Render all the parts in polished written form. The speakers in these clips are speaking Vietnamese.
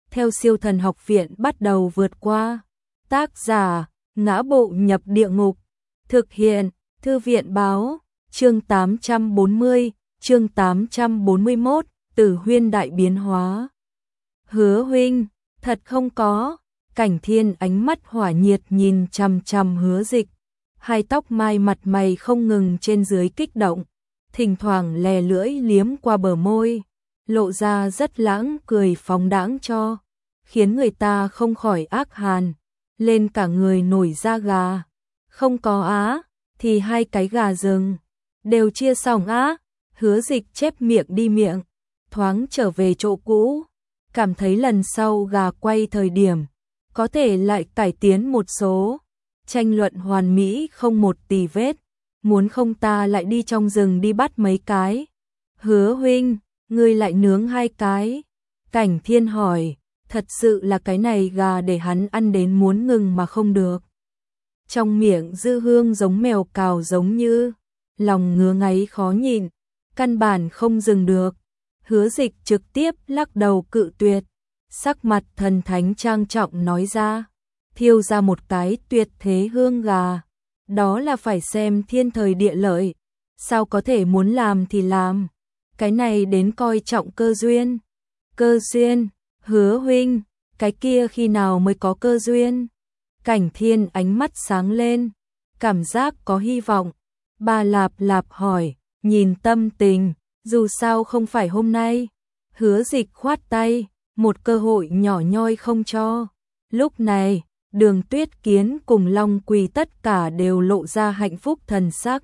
theo Siêu Thần Học Viện bắt đầu vượt qua. Tác giả: Ngã Bộ Nhập Địa Ngục. Thực hiện: Thư viện báo. Chương 840, chương 841, Tử Huyên đại biến hóa. Hứa huynh, thật không có. Cảnh Thiên ánh mắt hỏa nhiệt nhìn chằm chằm Hứa Dịch, hai tóc mai mặt mày không ngừng trên dưới kích động, thỉnh thoảng lè lưỡi liếm qua bờ môi, lộ ra rất lãng cười phóng đãng cho, khiến người ta không khỏi ác hàn, lên cả người nổi da gà. Không có á, thì hai cái gà rừng đều chia xong á. Hứa Dịch chép miệng đi miệng, thoáng trở về chỗ cũ, cảm thấy lần sau gà quay thời điểm có thể lại cải tiến một số. Tranh luận hoàn mỹ không một tì vết, muốn không ta lại đi trong rừng đi bắt mấy cái. Hứa huynh, ngươi lại nướng hai cái? Cảnh Thiên hỏi, thật sự là cái này gà để hắn ăn đến muốn ngừng mà không được. Trong miệng dư hương giống mèo cào giống như, lòng ngứa ngáy khó nhịn, căn bản không dừng được. Hứa Dịch trực tiếp lắc đầu cự tuyệt, sắc mặt thần thánh trang trọng nói ra, thiêu ra một cái tuyệt thế hương gà, đó là phải xem thiên thời địa lợi, sao có thể muốn làm thì làm, cái này đến coi trọng cơ duyên. Cơ duyên? Hứa huynh, cái kia khi nào mới có cơ duyên? Cảnh Thiên ánh mắt sáng lên, cảm giác có hy vọng. Bà Lạp Lạp hỏi, nhìn tâm tình, dù sao không phải hôm nay. Hứa Dịch khoát tay, một cơ hội nhỏ nhoi không cho. Lúc này, Đường Tuyết Kiến cùng Long Quỳ tất cả đều lộ ra hạnh phúc thần sắc.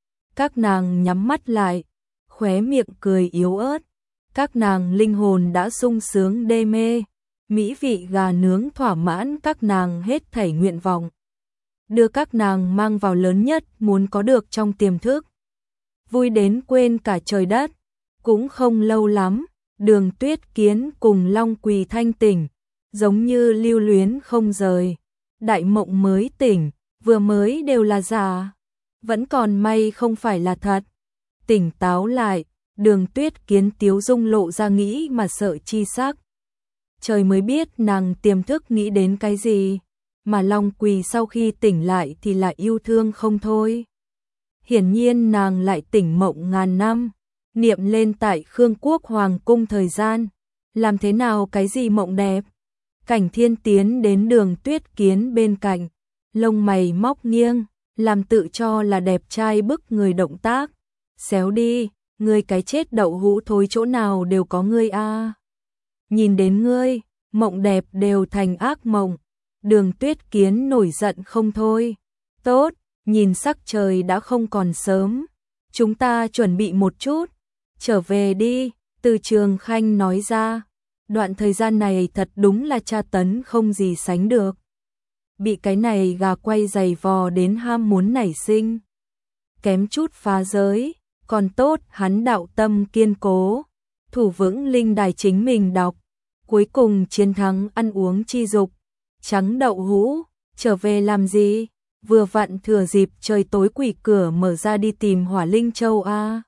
Các nàng nhắm mắt lại, khóe miệng cười yếu ớt. Các nàng linh hồn đã sung sướng đê mê, mỹ vị gà nướng thỏa mãn các nàng hết thảy nguyện vọng, đưa các nàng mang vào lớn nhất muốn có được trong tiềm thức. Vui đến quên cả trời đất. Cũng không lâu lắm, Đường Tuyết Kiến cùng Long Quỳ thanh tỉnh, giống như lưu luyến không rời. Đại mộng mới tỉnh, vừa mới đều là giả, vẫn còn may không phải là thật. Tỉnh táo lại, Đường Tuyết Kiến tiếu dung lộ ra nghĩ mà sợ chi sắc. Trời mới biết nàng tiềm thức nghĩ đến cái gì, mà Long Quỳ sau khi tỉnh lại thì lại yêu thương không thôi. Hiển nhiên nàng lại tỉnh mộng ngàn năm, niệm lên tại Khương Quốc Hoàng cung thời gian, làm thế nào cái gì mộng đẹp. Cảnh Thiên tiến đến Đường Tuyết Kiến bên cạnh, lông mày móc nghiêng, làm tự cho là đẹp trai bức người động tác. Xéo đi, ngươi cái chết đậu hũ thối chỗ nào đều có ngươi a. Nhìn đến ngươi, mộng đẹp đều thành ác mộng. Đường Tuyết Kiến nổi giận không thôi. Tốt, nhìn sắc trời đã không còn sớm, chúng ta chuẩn bị một chút, trở về đi. Từ Trường Khanh nói ra, đoạn thời gian này thật đúng là tra tấn không gì sánh được. Bị cái này gà quay giày vò đến ham muốn nảy sinh, kém chút phá giới, còn tốt hắn đạo tâm kiên cố, thủ vững linh đài chính mình đọc, cuối cùng chiến thắng ăn uống chi dục. Trắng đậu hũ, trở về làm gì? Vừa vặn thừa dịp trời tối quỷ cửa mở ra đi tìm Hỏa Linh Châu a.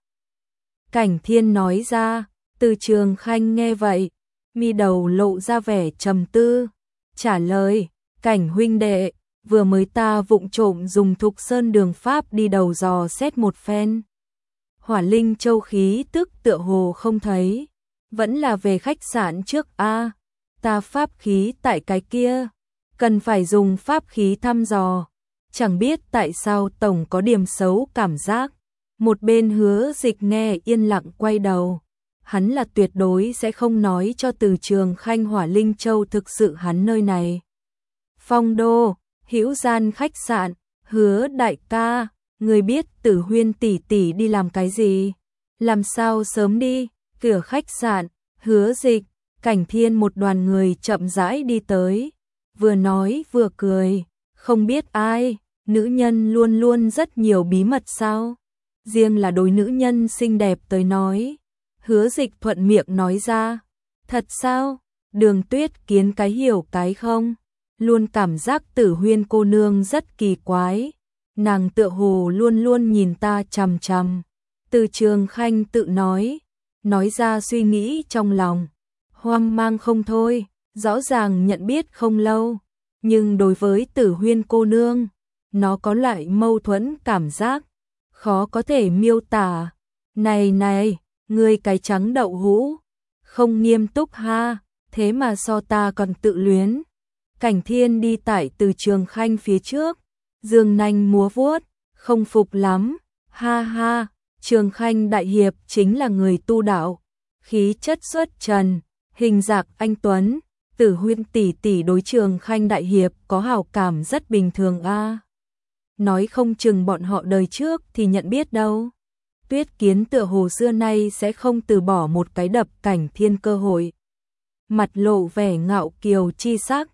Cảnh Thiên nói ra. Từ Trường Khanh nghe vậy, mi đầu lộ ra vẻ trầm tư, trả lời, Cảnh huynh đệ, vừa mới ta vụng trộm dùng Thục Sơn đường pháp đi đầu dò xét một phen. Hỏa Linh Châu khí tức tựa hồ không thấy, vẫn là về khách sạn trước a. Ta pháp khí tại cái kia, cần phải dùng pháp khí thăm dò. Chẳng biết tại sao tổng có điểm xấu cảm giác. Một bên Hứa Dịch nghe yên lặng quay đầu. Hắn là tuyệt đối sẽ không nói cho Từ Trường Khanh Hỏa Linh Châu thực sự hắn nơi này. Phong đô, Hữu Gian khách sạn. Hứa đại ca, người biết Tử Huyên tỷ tỷ đi làm cái gì? Làm sao sớm đi? Cửa khách sạn, Hứa Dịch, Cảnh Thiên một đoàn người chậm rãi đi tới, vừa nói vừa cười, không biết ai, nữ nhân luôn luôn rất nhiều bí mật sao? Riêng là đối nữ nhân xinh đẹp tới nói. Hứa Dịch thuận miệng nói ra, thật sao? Đường Tuyết Kiến cái hiểu cái không, luôn cảm giác Tử Huyên cô nương rất kỳ quái, nàng tựa hồ luôn luôn nhìn ta chằm chằm. Từ Trường Khanh tự nói ra suy nghĩ trong lòng, hoang mang không thôi. Rõ ràng nhận biết không lâu, nhưng đối với Tử Huyên cô nương, nó có loại mâu thuẫn cảm giác, khó có thể miêu tả. Này này, ngươi cái trắng đậu hũ, không nghiêm túc ha, thế mà so ta còn tự luyến. Cảnh Thiên đi tải từ Trường Khanh phía trước, dương nanh múa vuốt, không phục lắm, ha ha, Trường Khanh đại hiệp chính là người tu đạo, khí chất xuất trần, hình dạng anh tuấn, Tử Huyên tỷ tỷ đối Trường Khanh đại hiệp có hảo cảm rất bình thường a. Nói không chừng bọn họ đời trước thì nhận biết đâu. Tuyết Kiến tựa hồ xưa nay sẽ không từ bỏ một cái đập Cảnh Thiên cơ hội. Mặt lộ vẻ ngạo kiều chi sắc,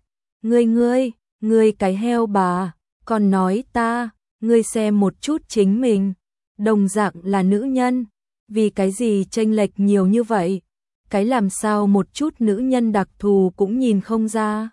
ngươi cái heo bà, còn nói ta, ngươi xem một chút chính mình, đồng dạng là nữ nhân, vì cái gì chênh lệch nhiều như vậy, cái làm sao một chút nữ nhân đặc thù cũng nhìn không ra.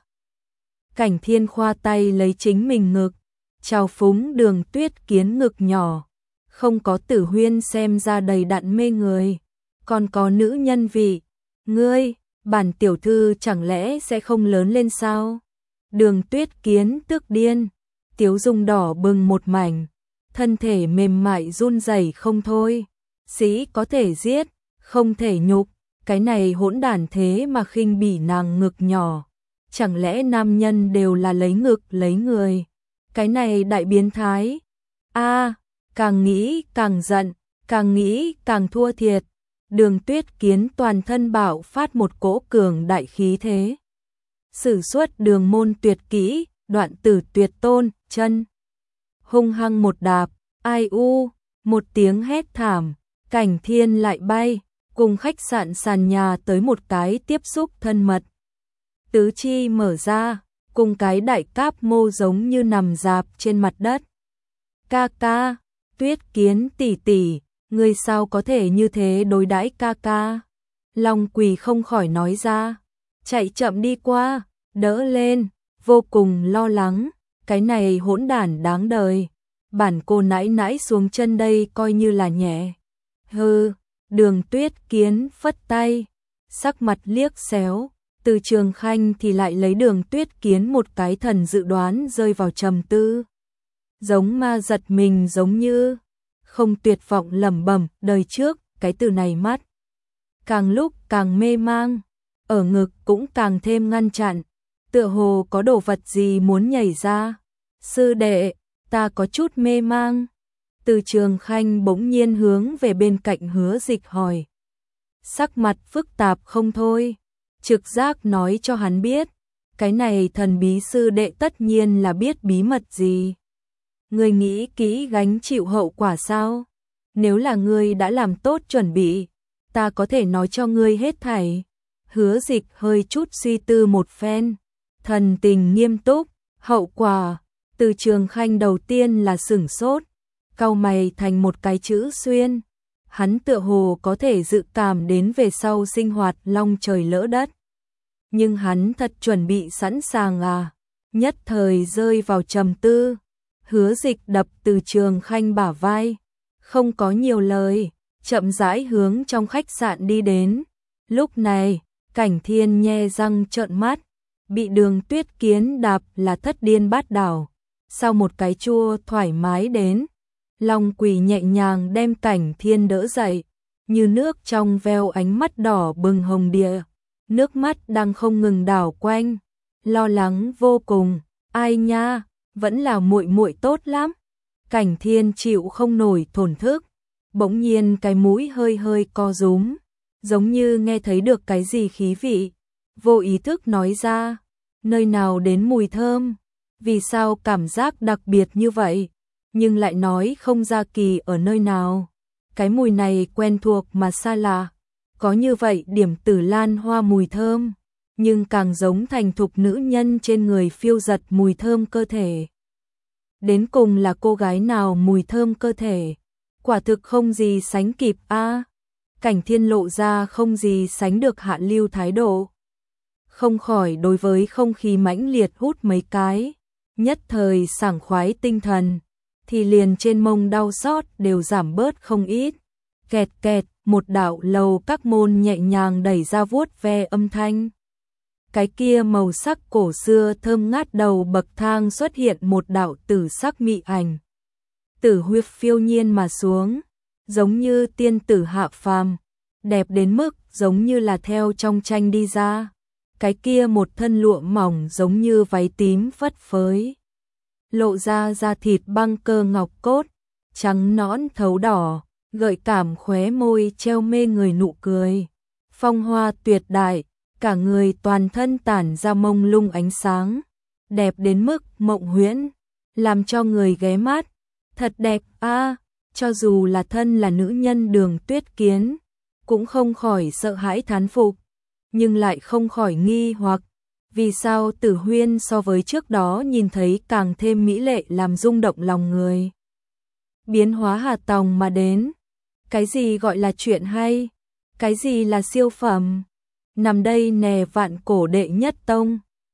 Cảnh Thiên khoa tay lấy chính mình ngực, chào phúng Đường Tuyết Kiến ngực nhỏ, không có Tử Huyên xem ra đầy đặn mê người, còn có nữ nhân vị, ngươi, bản tiểu thư chẳng lẽ sẽ không lớn lên sao? Đường Tuyết Kiến tức điên, tiếu dung đỏ bừng một mảnh, thân thể mềm mại run rẩy không thôi. Sĩ có thể giết, không thể nhục, cái này hỗn đản thế mà khinh bỉ nàng ngực nhỏ. Chẳng lẽ nam nhân đều là lấy ngực lấy người? Cái này đại biến thái. A, càng nghĩ càng giận, càng nghĩ càng thua thiệt. Đường Tuyết Kiến toàn thân bạo phát một cỗ cường đại khí thế. Sử xuất Đường môn tuyệt kỹ, Đoạn tử tuyệt tôn, chân. Hung hăng một đạp, ai u, một tiếng hét thảm, Cảnh Thiên lại bay, cùng khách sạn sàn nhà tới một cái tiếp xúc thân mật. Tứ chi mở ra, cùng cái đại cáp mô giống như nằm dạp trên mặt đất. Ca ca, Tuyết Kiến tỷ tỷ, ngươi sao có thể như thế đối đãi ca ca? Long Quỳ không khỏi nói ra, chạy chậm đi qua, đỡ lên, vô cùng lo lắng, cái này hỗn đản đáng đời. Bản cô nãi nãi xuống chân đây coi như là nhẹ. Hừ, Đường Tuyết Kiến phất tay, sắc mặt liếc xéo, từ Trường Khanh thì lại lấy Đường Tuyết Kiến một cái thần dự đoán rơi vào trầm tư. Giống ma giật mình giống như, không tuyệt vọng lẩm bẩm đời trước, cái từ này mắt. Càng lúc càng mê mang, ở ngực cũng càng thêm ngăn chặn, tựa hồ có đồ vật gì muốn nhảy ra. Sư đệ, ta có chút mê mang. Từ Trường Khanh bỗng nhiên hướng về bên cạnh Hứa Dịch hỏi. Sắc mặt phức tạp không thôi, trực giác nói cho hắn biết, cái này thần bí sư đệ tất nhiên là biết bí mật gì. Ngươi nghĩ kỹ gánh chịu hậu quả sao? Nếu là ngươi đã làm tốt chuẩn bị, ta có thể nói cho ngươi hết thảy. Hứa Dịch hơi chút suy tư một phen, thần tình nghiêm túc, hậu quả. Từ Trường Khanh đầu tiên là sửng sốt, cau mày thành một cái chữ xuyên. Hắn tựa hồ có thể dự cảm đến về sau sinh hoạt long trời lỡ đất. Nhưng hắn thật chuẩn bị sẵn sàng à? Nhất thời rơi vào trầm tư. Hứa Dịch đập Từ Trường Khanh bả vai, không có nhiều lời, chậm rãi hướng trong khách sạn đi đến. Lúc này, Cảnh Thiên nhe răng trợn mắt, bị Đường Tuyết Kiến đạp là thất điên bát đảo. Sau một cái chua thoải mái đến, Long Quỳ nhẹ nhàng đem Cảnh Thiên đỡ dậy, như nước trong veo ánh mắt đỏ bừng hồng địa, nước mắt đang không ngừng đảo quanh, lo lắng vô cùng. Ai nha, vẫn là muội muội tốt lắm. Cảnh Thiên chịu không nổi thổn thức, bỗng nhiên cái mũi hơi hơi co rúm, giống như nghe thấy được cái gì khí vị, vô ý thức nói ra, nơi nào đến mùi thơm, vì sao cảm giác đặc biệt như vậy, nhưng lại nói không ra kỳ ở nơi nào. Cái mùi này quen thuộc mà xa lạ, có như vậy điểm Tử Lan hoa mùi thơm, nhưng càng giống thành thục nữ nhân trên người phiêu giật mùi thơm cơ thể. Đến cùng là cô gái nào mùi thơm cơ thể, quả thực không gì sánh kịp a. Cảnh Thiên lộ ra không gì sánh được hạ lưu thái độ, không khỏi đối với không khí mãnh liệt hút mấy cái, nhất thời sảng khoái tinh thần, thì liền trên mông đau xót đều giảm bớt không ít. Kẹt kẹt, một đạo lầu các môn nhẹ nhàng đẩy ra vuốt ve âm thanh. cái kia màu sắc cổ xưa thơm ngát đầu bậc thang xuất hiện một đạo tử sắc mị ảnh. Tử huyết phiêu nhiên mà xuống, giống như tiên tử hạ phàm, đẹp đến mức giống như là theo trong tranh đi ra. Cái kia một thân lụa mỏng giống như váy tím phất phới, lộ ra da thịt băng cơ ngọc cốt, trắng nõn thấu đỏ, gợi cảm khóe môi treo mê người nụ cười. Phong hoa tuyệt đại, cả người toàn thân tản ra mông lung ánh sáng, đẹp đến mức mộng huyễn, làm cho người ghé mắt. Thật đẹp a, cho dù là thân là nữ nhân Đường Tuyết Kiến, cũng không khỏi sợ hãi thán phục, nhưng lại không khỏi nghi hoặc, vì sao Tử Huyên so với trước đó nhìn thấy càng thêm mỹ lệ làm rung động lòng người. Biến hóa hà tòng mà đến, cái gì gọi là chuyện hay, cái gì là siêu phẩm, nằm đây nè vạn cổ đệ nhất tông.